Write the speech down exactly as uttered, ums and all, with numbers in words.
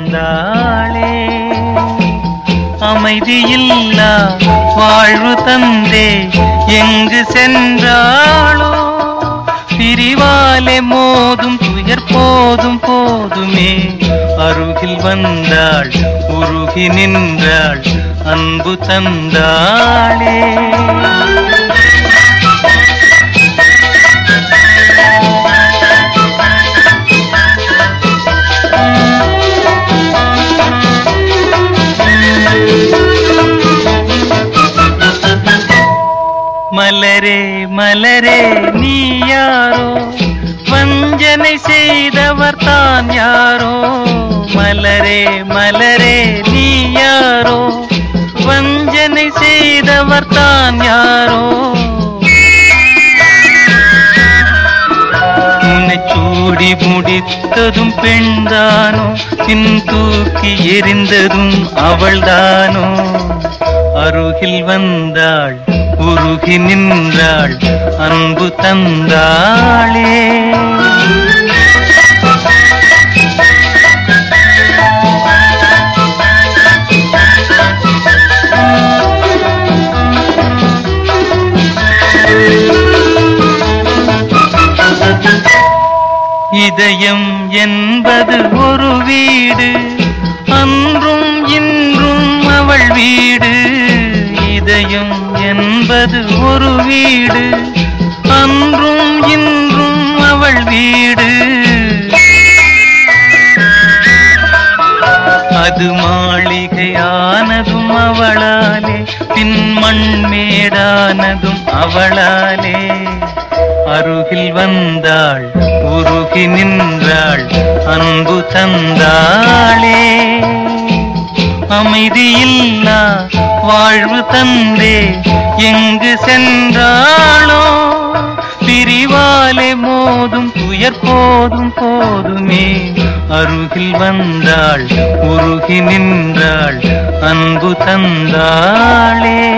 வந்தாளே. அமைதியில்லா வாழ்வு தந்தே எங்கு சென்றாளோ, பிரிவாலே மோதும் துயர் போதும் போதுமே. அருகில் வந்தாள் உருகி நின்றாள் அன்பு தந்தாளே. மலரே மலரே நீ யாரோ, வஞ்சனை செய்தவர் தான் யாரோ. மலரே மலரே நீ யாரோ, வஞ்சனை செய்தவர் தான் யாரோ. உன்னை சூடி முடித்ததும் பெண்தானோ, பின் தூக்கி எறிந்ததும் அவள்தானோ. அருகில் வந்தாள் உருகி நின்றாள் அன்பு தந்தாளே. இதயம் என்பது ஒரு வீடு, அன்றும் இன்றும் அவள் வீடு. இதயம் என்பது ஒரு வீடு, அன்றும் இன்றும் அவள் வீடு. அது மாளிகையானதும் அவளாலே, பின் மண்மேடானதும் அவளாலே. அருகில் வந்தாள் உருகி நின்றாள் அன்பு தந்தாளே. அமைதியில்லா வாழ்வு தந்தே எங்கு சென்றாளோ, பிரிவாலே மோதும் துயர் போதும் போதுமே. அருகில் வந்தாள் உருகி நின்றாள் அன்பு தந்தாளே.